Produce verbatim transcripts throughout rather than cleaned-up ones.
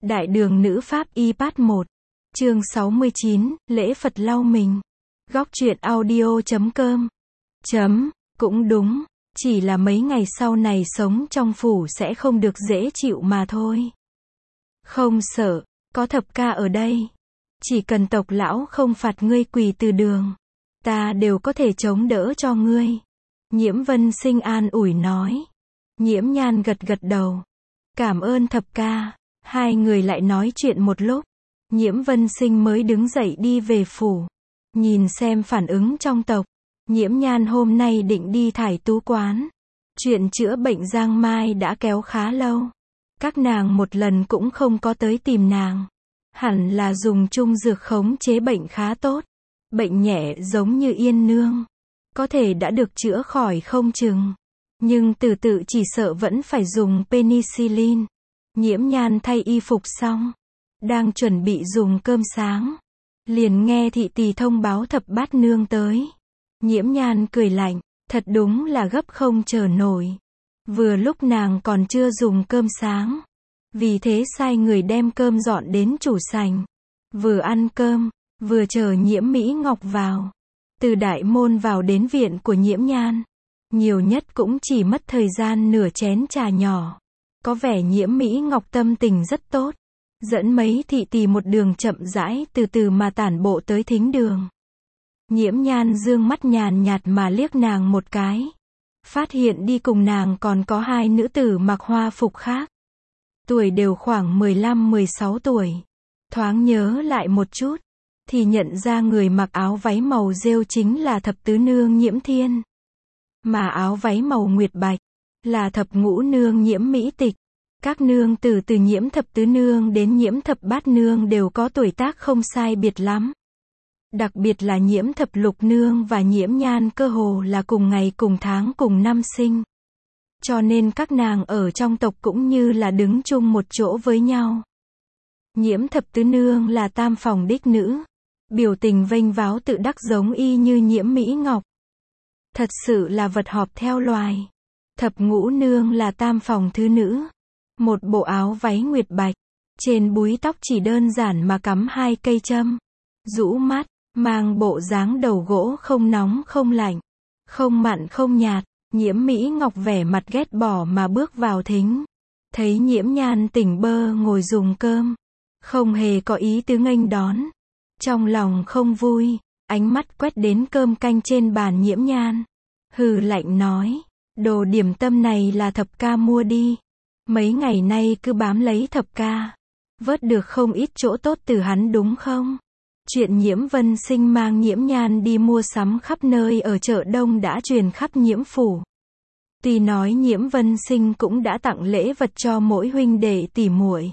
Đại đường nữ pháp y part một. Chương sáu mươi chín, lễ Phật lau mình. Góc truyện audio chấm com. Chấm, cũng đúng, chỉ là mấy ngày sau này sống trong phủ sẽ không được dễ chịu mà thôi. Không sợ, có thập ca ở đây. Chỉ cần tộc lão không phạt ngươi quỳ từ đường, ta đều có thể chống đỡ cho ngươi. Nhiễm Vân Sinh an ủi nói. Nhiễm Nhan gật gật đầu. Cảm ơn thập ca. Hai người lại nói chuyện một lúc. Nhiễm Vân Sinh mới đứng dậy đi về phủ. Nhìn xem phản ứng trong tộc. Nhiễm Nhan hôm nay định đi Thải Tú quán. Chuyện chữa bệnh giang mai đã kéo khá lâu. Các nàng một lần cũng không có tới tìm nàng. Hẳn là dùng chung dược khống chế bệnh khá tốt. Bệnh nhẹ giống như Yên Nương. Có thể đã được chữa khỏi không chừng. Nhưng từ tự chỉ sợ vẫn phải dùng penicillin. Nhiễm Nhan thay y phục xong. Đang chuẩn bị dùng cơm sáng. Liền nghe thị tỳ thông báo thập bát nương tới. Nhiễm Nhan cười lạnh. Thật đúng là gấp không chờ nổi. Vừa lúc nàng còn chưa dùng cơm sáng. Vì thế sai người đem cơm dọn đến chủ sảnh. Vừa ăn cơm, vừa chờ Nhiễm Mỹ Ngọc vào. Từ đại môn vào đến viện của Nhiễm Nhan. Nhiều nhất cũng chỉ mất thời gian nửa chén trà nhỏ. Có vẻ Nhiễm Mỹ Ngọc tâm tình rất tốt. Dẫn mấy thị tỳ một đường chậm rãi từ từ mà tản bộ tới thính đường. Nhiễm Nhan dương mắt nhàn nhạt mà liếc nàng một cái. Phát hiện đi cùng nàng còn có hai nữ tử mặc hoa phục khác. Tuổi đều khoảng mười lăm mười sáu tuổi. Thoáng nhớ lại một chút. Thì nhận ra người mặc áo váy màu rêu chính là thập tứ nương Nhiễm Thiên. Mà áo váy màu nguyệt bạch. Là thập ngũ nương Nhiễm Mỹ Tịch. Các nương tử từ Nhiễm thập tứ nương đến Nhiễm thập bát nương đều có tuổi tác không sai biệt lắm. Đặc biệt là Nhiễm thập lục nương và Nhiễm Nhan cơ hồ là cùng ngày cùng tháng cùng năm sinh. Cho nên các nàng ở trong tộc cũng như là đứng chung một chỗ với nhau. Nhiễm thập tứ nương là tam phòng đích nữ. Biểu tình vênh váo tự đắc giống y như Nhiễm Mỹ Ngọc. Thật sự là vật họp theo loài. Thập ngũ nương là tam phòng thứ nữ. Một bộ áo váy nguyệt bạch. Trên búi tóc chỉ đơn giản mà cắm hai cây châm. Rũ mắt, mang bộ dáng đầu gỗ không nóng không lạnh. Không mặn không nhạt. Nhiễm Mỹ Ngọc vẻ mặt ghét bỏ mà bước vào thính. Thấy Nhiễm Nhan tỉnh bơ ngồi dùng cơm. Không hề có ý tứ nghênh đón. Trong lòng không vui. Ánh mắt quét đến cơm canh trên bàn Nhiễm Nhan. Hừ lạnh nói. Đồ điểm tâm này là thập ca mua đi. Mấy ngày nay cứ bám lấy thập ca. Vớt được không ít chỗ tốt từ hắn đúng không? Chuyện Nhiễm Vân Sinh mang Nhiễm Nhan đi mua sắm khắp nơi ở chợ đông đã truyền khắp Nhiễm phủ. Tuy nói Nhiễm Vân Sinh cũng đã tặng lễ vật cho mỗi huynh đệ tỷ muội.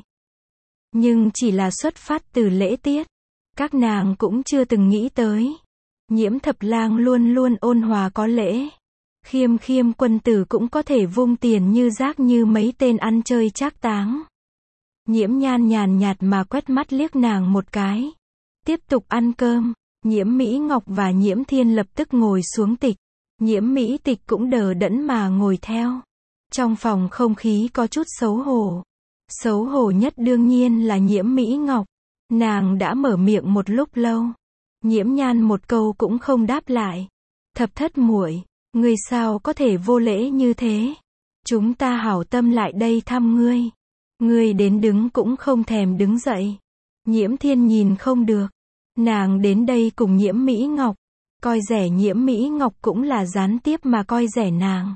Nhưng chỉ là xuất phát từ lễ tiết. Các nàng cũng chưa từng nghĩ tới. Nhiễm thập lang luôn luôn ôn hòa có lễ. Khiêm khiêm quân tử cũng có thể vung tiền như rác như mấy tên ăn chơi trác táng. Nhiễm Nhan nhàn nhạt mà quét mắt liếc nàng một cái. Tiếp tục ăn cơm. Nhiễm Mỹ Ngọc và Nhiễm Thiên lập tức ngồi xuống tịch. Nhiễm Mỹ Tịch cũng đờ đẫn mà ngồi theo. Trong phòng không khí có chút xấu hổ. Xấu hổ nhất đương nhiên là Nhiễm Mỹ Ngọc. Nàng đã mở miệng một lúc lâu. Nhiễm Nhan một câu cũng không đáp lại. Thập thất muội, ngươi sao có thể vô lễ như thế? Chúng ta hảo tâm lại đây thăm ngươi. Ngươi đến đứng cũng không thèm đứng dậy. Nhiễm Thiên nhìn không được. Nàng đến đây cùng Nhiễm Mỹ Ngọc. Coi rẻ Nhiễm Mỹ Ngọc cũng là gián tiếp mà coi rẻ nàng.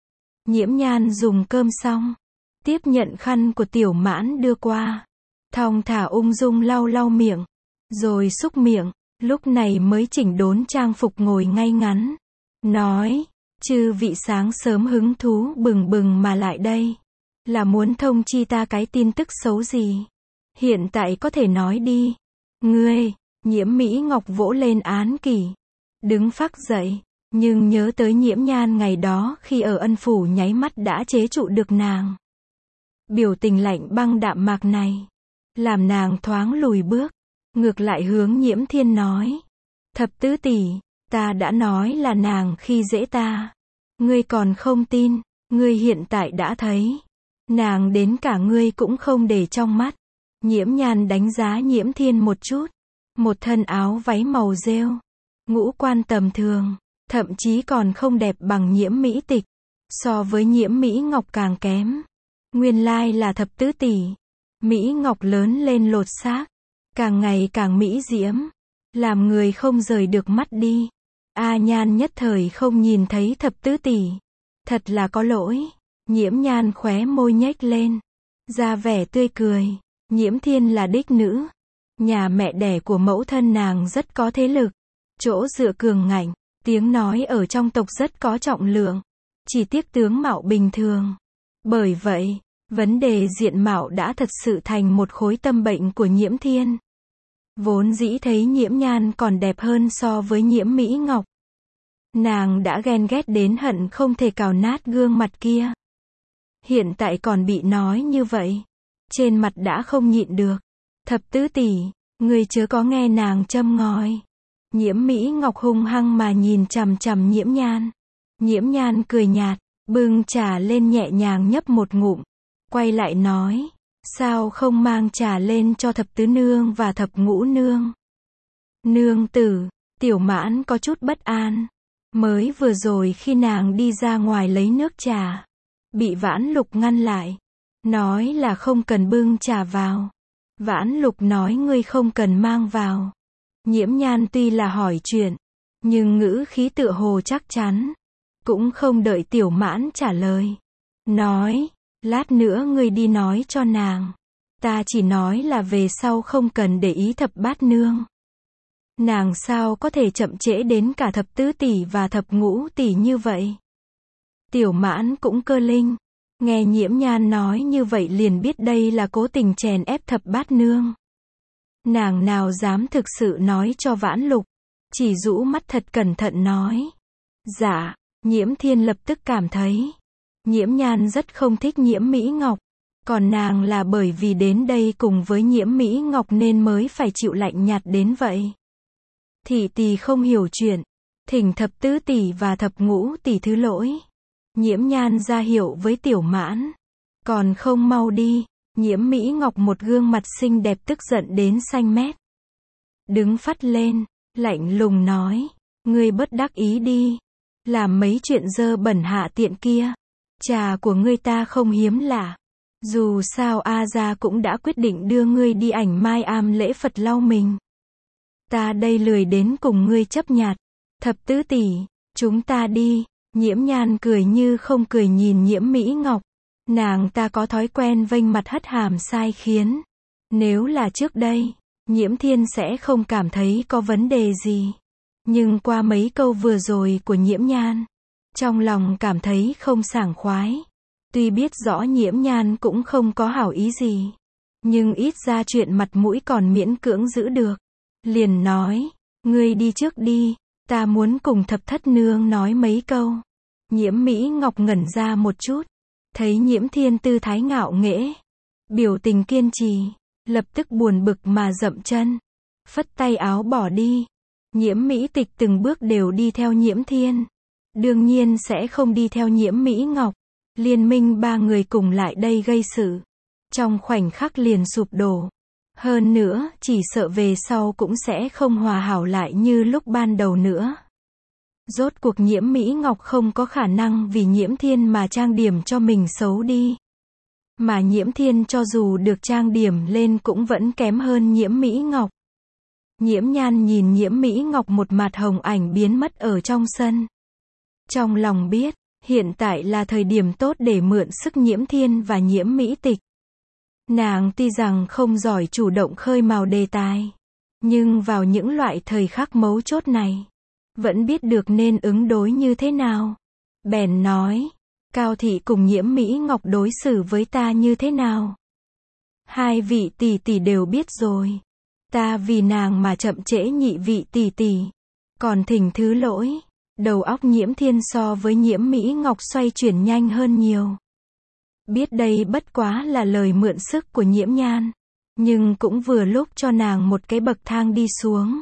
Nhiễm Nhan dùng cơm xong. Tiếp nhận khăn của Tiểu Mãn đưa qua. Thong thả ung dung lau lau miệng. Rồi xúc miệng. Lúc này mới chỉnh đốn trang phục ngồi ngay ngắn. Nói. Chư vị sáng sớm hứng thú bừng bừng mà lại đây. Là muốn thông chi ta cái tin tức xấu gì? Hiện tại có thể nói đi. Ngươi. Nhiễm Mỹ Ngọc vỗ lên án kỷ. Đứng phác dậy. Nhưng nhớ tới Nhiễm Nhan ngày đó khi ở Ân phủ nháy mắt đã chế trụ được nàng. Biểu tình lạnh băng đạm mạc này. Làm nàng thoáng lùi bước. Ngược lại hướng Nhiễm Thiên nói. Thập tứ tỷ, ta đã nói là nàng khi dễ ta. Ngươi còn không tin, ngươi hiện tại đã thấy. Nàng đến cả ngươi cũng không để trong mắt. Nhiễm Nhan đánh giá Nhiễm Thiên một chút. Một thân áo váy màu rêu. Ngũ quan tầm thường. Thậm chí còn không đẹp bằng Nhiễm Mỹ Tịch. So với Nhiễm Mỹ Ngọc càng kém. Nguyên lai là thập tứ tỷ. Mỹ Ngọc lớn lên lột xác. Càng ngày càng mỹ diễm. Làm người không rời được mắt đi. A Nhan nhất thời không nhìn thấy thập tứ tỷ. Thật là có lỗi. Nhiễm Nhan khóe môi nhếch lên. Ra vẻ tươi cười. Nhiễm Thiên là đích nữ. Nhà mẹ đẻ của mẫu thân nàng rất có thế lực. Chỗ dựa cường ngạnh. Tiếng nói ở trong tộc rất có trọng lượng. Chỉ tiếc tướng mạo bình thường. Bởi vậy, vấn đề diện mạo đã thật sự thành một khối tâm bệnh của Nhiễm Thiên. Vốn dĩ thấy Nhiễm Nhan còn đẹp hơn so với Nhiễm Mỹ Ngọc. Nàng đã ghen ghét đến hận không thể cào nát gương mặt kia. Hiện tại còn bị nói như vậy. Trên mặt đã không nhịn được. Thập tứ tỷ, người chớ có nghe nàng châm ngòi. Nhiễm Mỹ Ngọc hung hăng mà nhìn chằm chằm Nhiễm Nhan. Nhiễm Nhan cười nhạt, bưng trà lên nhẹ nhàng nhấp một ngụm. Quay lại nói, sao không mang trà lên cho thập tứ nương và thập ngũ nương. Nương tử, Tiểu Mãn có chút bất an. Mới vừa rồi khi nàng đi ra ngoài lấy nước trà, bị Vãn Lục ngăn lại. Nói là không cần bưng trà vào. Vãn Lục nói ngươi không cần mang vào. Nhiễm Nhan tuy là hỏi chuyện, nhưng ngữ khí tựa hồ chắc chắn. Cũng không đợi Tiểu Mãn trả lời. Nói, lát nữa ngươi đi nói cho nàng. Ta chỉ nói là về sau không cần để ý thập bát nương. Nàng sao có thể chậm trễ đến cả thập tứ tỷ và thập ngũ tỷ như vậy. Tiểu Mãn cũng cơ linh. Nghe Nhiễm Nhan nói như vậy liền biết đây là cố tình chèn ép thập bát nương. Nàng nào dám thực sự nói cho Vãn Lục. Chỉ rũ mắt thật cẩn thận nói. Dạ, Nhiễm Thiên lập tức cảm thấy. Nhiễm Nhan rất không thích Nhiễm Mỹ Ngọc. Còn nàng là bởi vì đến đây cùng với Nhiễm Mỹ Ngọc nên mới phải chịu lạnh nhạt đến vậy. Thị tỷ không hiểu chuyện. Thỉnh thập tứ tỷ và thập ngũ tỷ thứ lỗi. Nhiễm Nhan ra hiệu với Tiểu Mãn. Còn không mau đi. Nhiễm Mỹ Ngọc một gương mặt xinh đẹp tức giận đến xanh mét. Đứng phắt lên, lạnh lùng nói. Ngươi bất đắc ý đi. Làm mấy chuyện dơ bẩn hạ tiện kia. Trà của ngươi ta không hiếm lạ. Dù sao A gia cũng đã quyết định đưa ngươi đi ảnh mai am lễ Phật lau mình. Ta đây lười đến cùng ngươi chấp nhặt. Thập tứ tỷ, chúng ta đi. Nhiễm Nhan cười như không cười nhìn Nhiễm Mỹ Ngọc. Nàng ta có thói quen vênh mặt hất hàm sai khiến. Nếu là trước đây, Nhiễm Thiên sẽ không cảm thấy có vấn đề gì. Nhưng qua mấy câu vừa rồi của Nhiễm Nhan, trong lòng cảm thấy không sảng khoái. Tuy biết rõ Nhiễm Nhan cũng không có hảo ý gì, nhưng ít ra chuyện mặt mũi còn miễn cưỡng giữ được. Liền nói, ngươi đi trước đi, ta muốn cùng thập thất nương nói mấy câu. Nhiễm Mỹ Ngọc ngẩn ra một chút, thấy Nhiễm Thiên tư thái ngạo nghễ, biểu tình kiên trì, lập tức buồn bực mà dậm chân, phất tay áo bỏ đi. Nhiễm Mỹ Tịch từng bước đều đi theo Nhiễm Thiên, đương nhiên sẽ không đi theo Nhiễm Mỹ Ngọc. Liên minh ba người cùng lại đây gây sự, trong khoảnh khắc liền sụp đổ. Hơn nữa, chỉ sợ về sau cũng sẽ không hòa hảo lại như lúc ban đầu nữa. Rốt cuộc Nhiễm Mỹ Ngọc không có khả năng vì Nhiễm Thiên mà trang điểm cho mình xấu đi. Mà Nhiễm Thiên cho dù được trang điểm lên cũng vẫn kém hơn Nhiễm Mỹ Ngọc. Nhiễm Nhan nhìn Nhiễm Mỹ Ngọc một mặt hồng ảnh biến mất ở trong sân. Trong lòng biết, hiện tại là thời điểm tốt để mượn sức Nhiễm Thiên và Nhiễm Mỹ Tịch. Nàng tuy rằng không giỏi chủ động khơi mào đề tài, nhưng vào những loại thời khắc mấu chốt này, vẫn biết được nên ứng đối như thế nào. Bèn nói, Cao thị cùng Nhiễm Mỹ Ngọc đối xử với ta như thế nào? Hai vị tỷ tỷ đều biết rồi. Ta vì nàng mà chậm trễ nhị vị tỷ tỷ. Còn thỉnh thứ lỗi. Đầu óc Nhiễm Thiên so với Nhiễm Mỹ Ngọc xoay chuyển nhanh hơn nhiều. Biết đây bất quá là lời mượn sức của Nhiễm Nhan, nhưng cũng vừa lúc cho nàng một cái bậc thang đi xuống.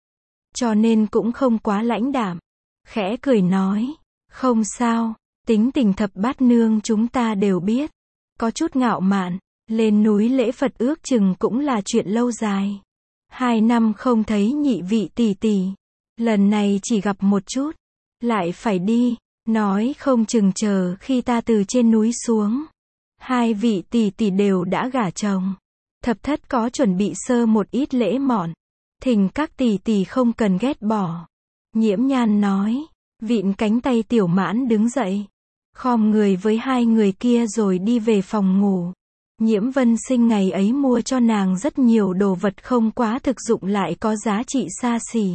Cho nên cũng không quá lãnh đạm. Khẽ cười nói, không sao, tính tình thập bát nương chúng ta đều biết. Có chút ngạo mạn, Lên núi lễ Phật ước chừng cũng là chuyện lâu dài. Hai năm không thấy nhị vị tỷ tỷ. Lần này chỉ gặp một chút. Lại phải đi. Nói không chừng chờ khi ta từ trên núi xuống. Hai vị tỷ tỷ đều đã gả chồng. Thập thất có chuẩn bị sơ một ít lễ mọn. Thỉnh các tỷ tỷ không cần ghét bỏ. Nhiễm Nhan nói. Vịn cánh tay Tiểu Mãn đứng dậy. Khom người với hai người kia rồi đi về phòng ngủ. Nhiễm Vân Sinh ngày ấy mua cho nàng rất nhiều đồ vật không quá thực dụng lại có giá trị xa xỉ.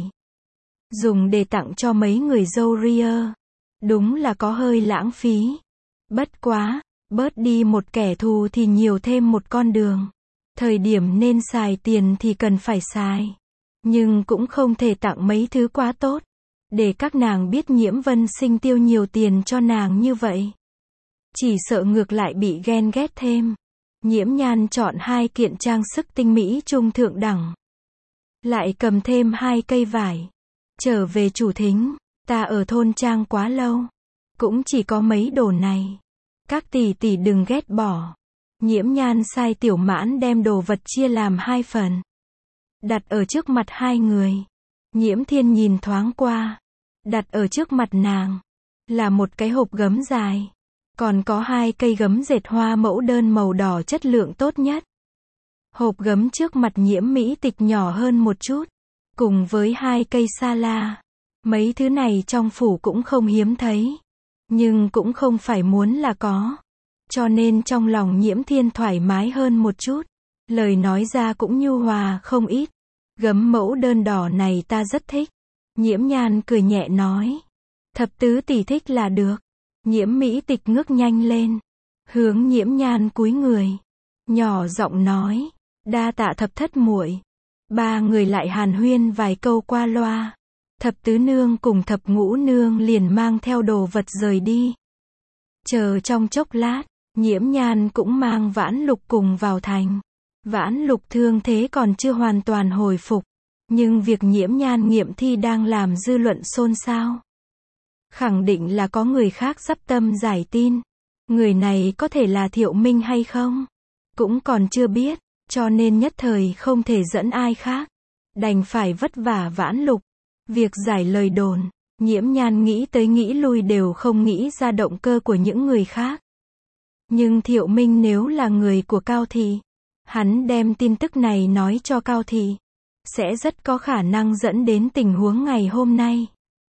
Dùng để tặng cho mấy người dâu ria. Đúng là có hơi lãng phí. Bất quá, bớt đi một kẻ thù thì nhiều thêm một con đường. Thời điểm nên xài tiền thì cần phải xài. Nhưng cũng không thể tặng mấy thứ quá tốt. Để các nàng biết Nhiễm Vân Sinh tiêu nhiều tiền cho nàng như vậy. Chỉ sợ ngược lại bị ghen ghét thêm. Nhiễm Nhan chọn hai kiện trang sức tinh mỹ trung thượng đẳng. Lại cầm thêm hai cây vải. Trở về chủ thính, ta ở thôn trang quá lâu. Cũng chỉ có mấy đồ này. Các tỷ tỷ đừng ghét bỏ. Nhiễm Nhan sai Tiểu Mãn đem đồ vật chia làm hai phần. Đặt ở trước mặt hai người. Nhiễm Thiên nhìn thoáng qua. Đặt ở trước mặt nàng. Là một cái hộp gấm dài. Còn có hai cây gấm dệt hoa mẫu đơn màu đỏ chất lượng tốt nhất. Hộp gấm trước mặt Nhiễm Mỹ Tịch nhỏ hơn một chút. Cùng với hai cây sa la. Mấy thứ này trong phủ cũng không hiếm thấy. Nhưng cũng không phải muốn là có. Cho nên trong lòng Nhiễm Thiên thoải mái hơn một chút. Lời nói ra cũng nhu hòa không ít. Gấm mẫu đơn đỏ này ta rất thích. Nhiễm Nhan cười nhẹ nói. Thập tứ tỷ thích là được. Nhiễm Mỹ Tịch ngước nhanh lên. Hướng Nhiễm Nhan cúi người. Nhỏ giọng nói. Đa tạ thập thất muội. Ba người lại hàn huyên vài câu qua loa. Thập tứ nương cùng thập ngũ nương liền mang theo đồ vật rời đi. Chờ trong chốc lát, Nhiễm Nhan cũng mang Vãn Lục cùng vào thành. Vãn Lục thương thế còn chưa hoàn toàn hồi phục. Nhưng việc Nhiễm Nhan nghiệm thi đang làm dư luận xôn xao. Khẳng định là có người khác dắp tâm giải tin. Người này có thể là Thiệu Minh hay không? Cũng còn chưa biết, cho nên nhất thời không thể dẫn ai khác. Đành phải vất vả Vãn Lục. Việc giải lời đồn, Nhiễm Nhan nghĩ tới nghĩ lui đều không nghĩ ra động cơ của những người khác. Nhưng Thiệu Minh nếu là người của Cao Thị, hắn đem tin tức này nói cho Cao Thị, sẽ rất có khả năng dẫn đến tình huống ngày hôm nay.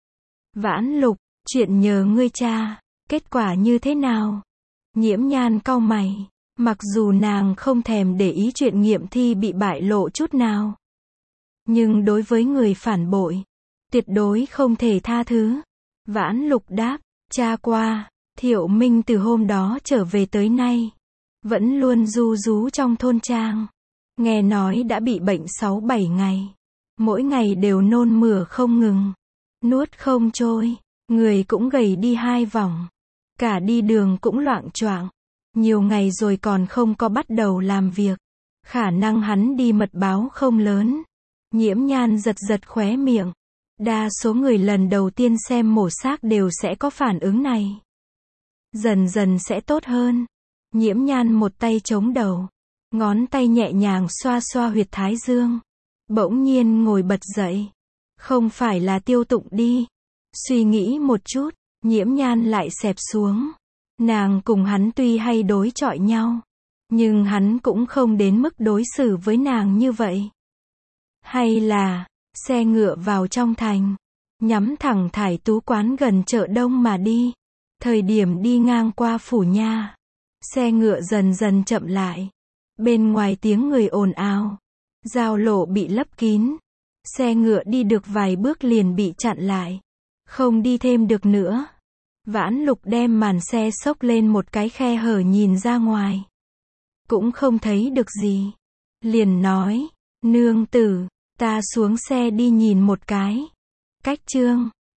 Vãn Lục, chuyện nhờ ngươi cha, kết quả như thế nào? Nhiễm Nhan cau mày, mặc dù nàng không thèm để ý chuyện nghiệm thi bị bại lộ chút nào. Nhưng đối với người phản bội, tuyệt đối không thể tha thứ. Vãn Lục đáp, cha qua, Thiệu Minh từ hôm đó trở về tới nay, vẫn luôn ru rú trong thôn trang. Nghe nói đã bị bệnh sáu bảy ngày. Mỗi ngày đều nôn mửa không ngừng. Nuốt không trôi. Người cũng gầy đi hai vòng. Cả đi đường cũng loạng choạng. Nhiều ngày rồi còn không có bắt đầu làm việc. Khả năng hắn đi mật báo không lớn. Nhiễm Nhan giật giật khóe miệng. Đa số người lần đầu tiên xem mổ xác đều sẽ có phản ứng này. Dần dần sẽ tốt hơn. Nhiễm Nhan một tay chống đầu. Ngón tay nhẹ nhàng xoa xoa huyệt thái dương. Bỗng nhiên ngồi bật dậy. Không phải là Tiêu Tụng đi. Suy nghĩ một chút, Nhiễm Nhan lại xẹp xuống. Nàng cùng hắn tuy hay đối chọi nhau, nhưng hắn cũng không đến mức đối xử với nàng như vậy. Hay là, xe ngựa vào trong thành, nhắm thẳng Thải Tú quán gần chợ Đông mà đi. Thời điểm đi ngang qua phủ nha, xe ngựa dần dần chậm lại. Bên ngoài tiếng người ồn ào, giao lộ bị lấp kín. Xe ngựa đi được vài bước liền bị chặn lại. Không đi thêm được nữa. Vãn Lục đem màn xe xốc lên một cái khe hở nhìn ra ngoài. Cũng không thấy được gì. Liền nói, nương tử, ta xuống xe đi nhìn một cái. Cách chương